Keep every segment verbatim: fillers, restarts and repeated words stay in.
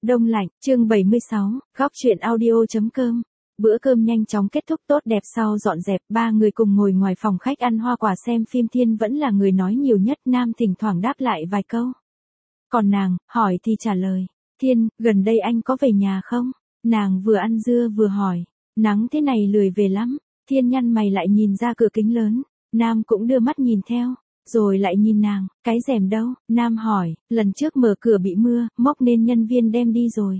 Đông lạnh, chương bảy mươi sáu, góc chuyện audio.com. Bữa cơm nhanh chóng kết thúc tốt đẹp sau dọn dẹp, ba người cùng ngồi ngoài phòng khách ăn hoa quả xem phim. Thiên vẫn là người nói nhiều nhất, Nam thỉnh thoảng đáp lại vài câu. Còn nàng, hỏi thì trả lời. Thiên, gần đây anh có về nhà không? Nàng vừa ăn dưa vừa hỏi. Nắng thế này lười về lắm. Thiên nhăn mày lại nhìn ra cửa kính lớn. Nam cũng đưa mắt nhìn theo. Rồi lại nhìn nàng, cái rèm đâu? Nam hỏi, lần trước mở cửa bị mưa, móc nên nhân viên đem đi rồi.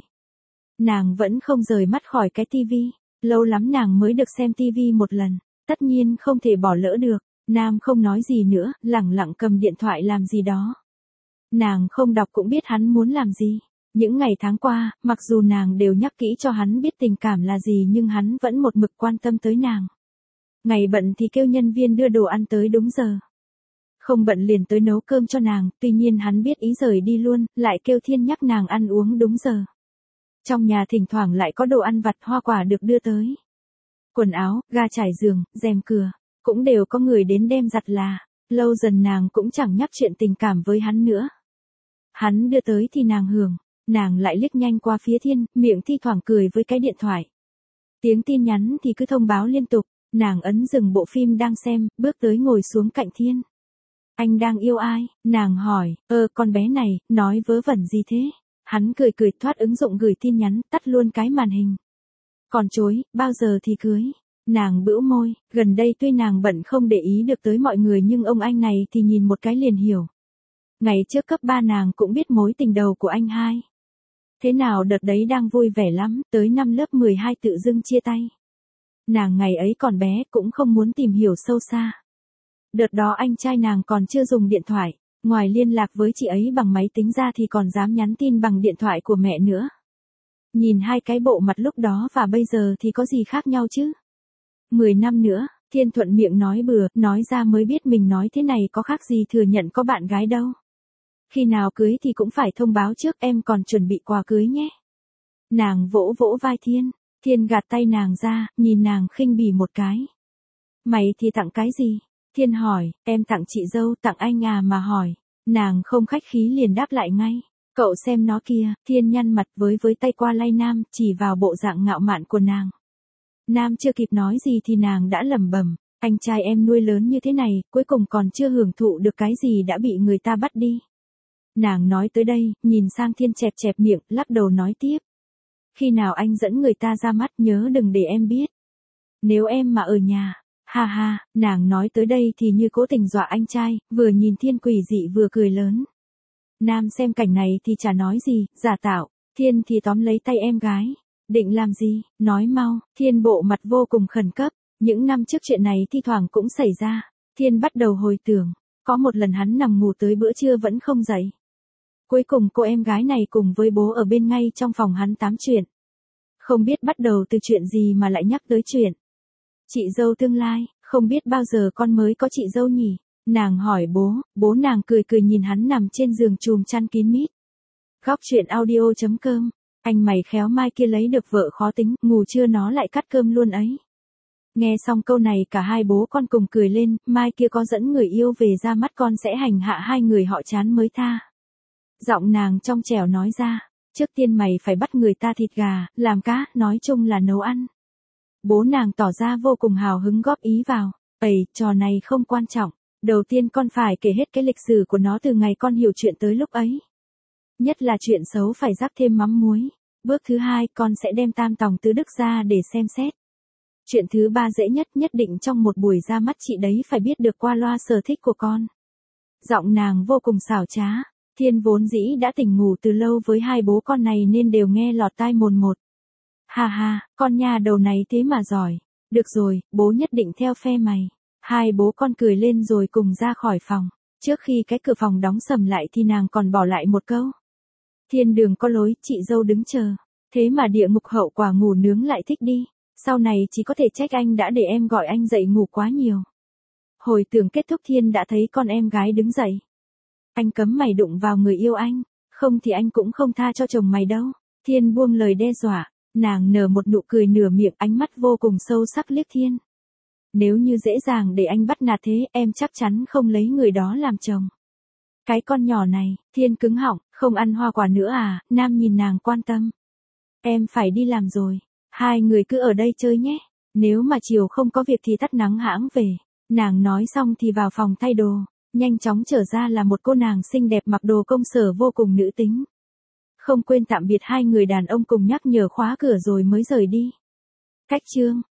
Nàng vẫn không rời mắt khỏi cái tivi, lâu lắm nàng mới được xem tivi một lần, tất nhiên không thể bỏ lỡ được. Nam không nói gì nữa, lẳng lặng cầm điện thoại làm gì đó. Nàng không đọc cũng biết hắn muốn làm gì. Những ngày tháng qua, mặc dù nàng đều nhắc kỹ cho hắn biết tình cảm là gì nhưng hắn vẫn một mực quan tâm tới nàng. Ngày bận thì kêu nhân viên đưa đồ ăn tới đúng giờ. Không bận liền tới nấu cơm cho nàng, tuy nhiên hắn biết ý rời đi luôn, lại kêu Thiên nhắc nàng ăn uống đúng giờ. Trong nhà thỉnh thoảng lại có đồ ăn vặt hoa quả được đưa tới. Quần áo, ga trải giường, rèm cửa, cũng đều có người đến đem giặt là. Lâu dần nàng cũng chẳng nhắc chuyện tình cảm với hắn nữa. Hắn đưa tới thì nàng hưởng, nàng lại liếc nhanh qua phía Thiên, miệng thi thoảng cười với cái điện thoại. Tiếng tin nhắn thì cứ thông báo liên tục, nàng ấn dừng bộ phim đang xem, bước tới ngồi xuống cạnh Thiên. Anh đang yêu ai? Nàng hỏi, ơ con bé này, nói vớ vẩn gì thế? Hắn cười cười thoát ứng dụng gửi tin nhắn, tắt luôn cái màn hình. Còn chối, bao giờ thì cưới? Nàng bĩu môi, gần đây tuy nàng bận không để ý được tới mọi người nhưng ông anh này thì nhìn một cái liền hiểu. Ngày trước cấp ba nàng cũng biết mối tình đầu của anh hai. Thế nào đợt đấy đang vui vẻ lắm, tới năm lớp mười hai tự dưng chia tay. Nàng ngày ấy còn bé cũng không muốn tìm hiểu sâu xa. Đợt đó anh trai nàng còn chưa dùng điện thoại, ngoài liên lạc với chị ấy bằng máy tính ra thì còn dám nhắn tin bằng điện thoại của mẹ nữa. Nhìn hai cái bộ mặt lúc đó và bây giờ thì có gì khác nhau chứ? Mười năm nữa, Thiên thuận miệng nói bừa, nói ra mới biết mình nói thế này có khác gì thừa nhận có bạn gái đâu. Khi nào cưới thì cũng phải thông báo trước, em còn chuẩn bị quà cưới nhé. Nàng vỗ vỗ vai Thiên, Thiên gạt tay nàng ra, nhìn nàng khinh bỉ một cái. Mày thì tặng cái gì? Thiên hỏi, em tặng chị dâu, tặng anh à mà hỏi. Nàng không khách khí liền đáp lại ngay. Cậu xem nó kia. Thiên nhăn mặt với với tay qua lay Nam, chỉ vào bộ dạng ngạo mạn của nàng. Nam chưa kịp nói gì thì nàng đã lẩm bẩm, anh trai em nuôi lớn như thế này, cuối cùng còn chưa hưởng thụ được cái gì đã bị người ta bắt đi. Nàng nói tới đây, nhìn sang Thiên chẹp chẹp miệng, lắc đầu nói tiếp. Khi nào anh dẫn người ta ra mắt nhớ đừng để em biết. Nếu em mà ở nhà. Ha ha, nàng nói tới đây thì như cố tình dọa anh trai, vừa nhìn Thiên quỷ dị vừa cười lớn. Nam xem cảnh này thì chả nói gì, giả tạo, Thiên thì tóm lấy tay em gái. Định làm gì, nói mau. Thiên bộ mặt vô cùng khẩn cấp, những năm trước chuyện này thi thoảng cũng xảy ra. Thiên bắt đầu hồi tưởng, có một lần hắn nằm ngủ tới bữa trưa vẫn không dậy. Cuối cùng cô em gái này cùng với bố ở bên ngay trong phòng hắn tám chuyện. Không biết bắt đầu từ chuyện gì mà lại nhắc tới chuyện. Chị dâu tương lai, không biết bao giờ con mới có chị dâu nhỉ? Nàng hỏi bố, bố nàng cười cười nhìn hắn nằm trên giường chùm chăn kín mít. Góc chuyện audio.com, anh mày khéo mai kia lấy được vợ khó tính, ngủ trưa nó lại cắt cơm luôn ấy. Nghe xong câu này cả hai bố con cùng cười lên, mai kia có dẫn người yêu về ra mắt con sẽ hành hạ hai người họ chán mới tha. Giọng nàng trong trẻo nói ra, trước tiên mày phải bắt người ta thịt gà, làm cá, nói chung là nấu ăn. Bố nàng tỏ ra vô cùng hào hứng góp ý vào, ầy, trò này không quan trọng, đầu tiên con phải kể hết cái lịch sử của nó từ ngày con hiểu chuyện tới lúc ấy. Nhất là chuyện xấu phải rắc thêm mắm muối. Bước thứ hai con sẽ đem tam tòng tứ đức ra để xem xét. Chuyện thứ ba dễ nhất nhất định trong một buổi ra mắt chị đấy phải biết được qua loa sở thích của con. Giọng nàng vô cùng xảo trá, Thiên vốn dĩ đã tỉnh ngủ từ lâu với hai bố con này nên đều nghe lọt tai mồn một. Ha ha, con nhà đầu này thế mà giỏi. Được rồi, bố nhất định theo phe mày. Hai bố con cười lên rồi cùng ra khỏi phòng. Trước khi cái cửa phòng đóng sầm lại thì nàng còn bỏ lại một câu. Thiên đường có lối, chị dâu đứng chờ. Thế mà địa ngục hậu quả ngủ nướng lại thích đi. Sau này chỉ có thể trách anh đã để em gọi anh dậy ngủ quá nhiều. Hồi tưởng kết thúc Thiên đã thấy con em gái đứng dậy. Anh cấm mày đụng vào người yêu anh. Không thì anh cũng không tha cho chồng mày đâu. Thiên buông lời đe dọa. Nàng nở một nụ cười nửa miệng, ánh mắt vô cùng sâu sắc liếc Thiên. Nếu như dễ dàng để anh bắt nạt thế, em chắc chắn không lấy người đó làm chồng. Cái con nhỏ này, Thiên cứng họng, không ăn hoa quả nữa à, Nam nhìn nàng quan tâm. Em phải đi làm rồi, hai người cứ ở đây chơi nhé, nếu mà chiều không có việc thì tắt nắng hãng về. Nàng nói xong thì vào phòng thay đồ, nhanh chóng trở ra là một cô nàng xinh đẹp mặc đồ công sở vô cùng nữ tính. Không quên tạm biệt hai người đàn ông cùng nhắc nhở khóa cửa rồi mới rời đi. Cách chương